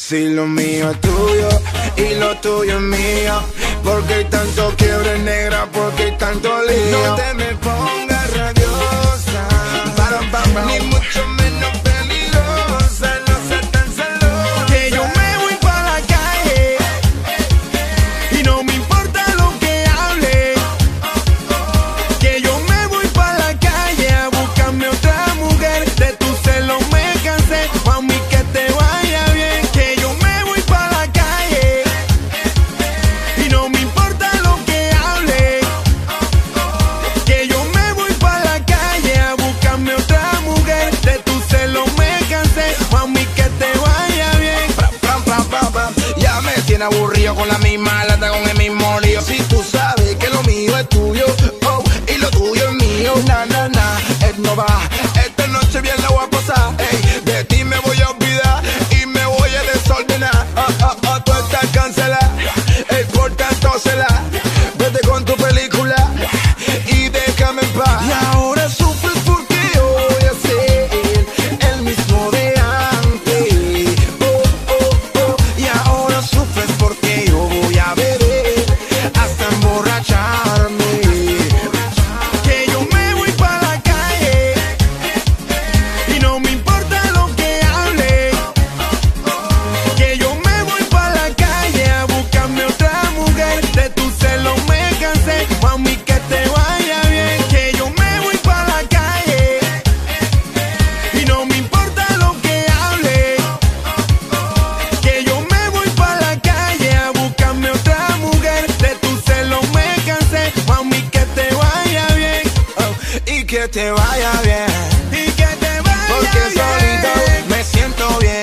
Si lo mío es tuyo y lo tuyo es mío, ¿por qué hay tanto quiebre negra? ¿Por qué hay tanto lío? No te me pongas rabiosa, ni mucho menos peligrosa. No seas tan celosa. Que yo me voy pa' la calle y no me importa lo que hable. Que yo me voy pa' la calle a buscarme otra mujer. De tu celo me cansé, mami, que te vaya bien. Que yo me voy pa' la calle y no me importa lo que hable. Que yo me voy pa' la calle a buscarme otra mujer. De tu celo me cansé, mami, que te vaya bien. Ya me tiene aburrido con la misma lata, con el mismo lío. Si tú sabes que lo mío es tuyo, oh, y lo tuyo es mío, no va. Esta noche bien la voy a pasar, ey, de ti me voy a olvidar y me voy a desordenar. Tú estás cancelada, por tanto celar. Vete con tu película y déjame en paz. Y ahora sufres porque Yo voy a ser el mismo de antes. y ahora sufres porque yo voy a beber hasta emborracharme. Que yo me voy pa' la calle y no me importa lo que hable. Que yo me voy pa' la calle a buscarme otra mujer. De tu celo me cansé, mami, que te vaya bien. Que yo me voy pa' la calle y no me importa lo que hable. Que yo me voy pa' la calle a buscarme otra mujer. De tu celo me cansé, mami, que te vaya bien. Y que te vaya bien, Y que te vaya porque bien. solito me siento bien.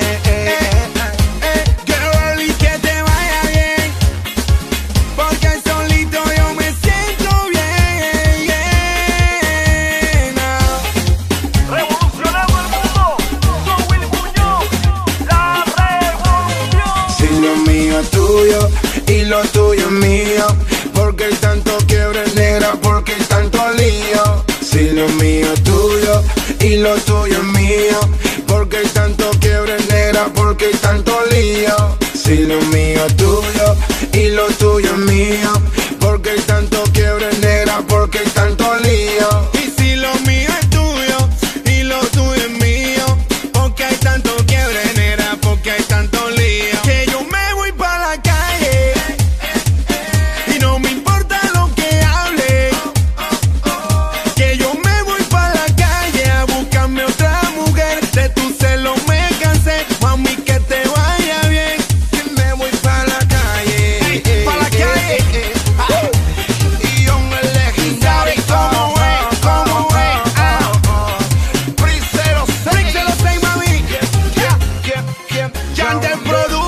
Girl, y que te vaya bien, porque solito yo me siento bien. Revolucionando el mundo, soy Will Muñoz, la revolución. Si lo mío es tuyo y lo tuyo es mío, porque hay tanto quiebre negra, porque hay tanto lío. Si lo mío es tuyo y lo tuyo es mío, porque hay tanto quiebre negra, porque hay tanto lío. Si lo mío es tuyo y lo tuyo es mío, porque hay tanto quiebre negra, porque hay tanto lío. Y si lo mío es tuyo y lo tuyo es mío, porque hay tanto quiebre negra, porque hay tanto lío. Que yo me voy pa' la calle y no me importa lo que hable. Que yo me voy pa' la calle a buscarme otra mujer. De tu celo me cansé, mami, que te vaya bien. Que me voy pa' la calle, Pa' la calle. y yo me legendario. ¿Cómo es? ¿Cómo es? Priscero Rick se lo sé, mami. Yandel Produ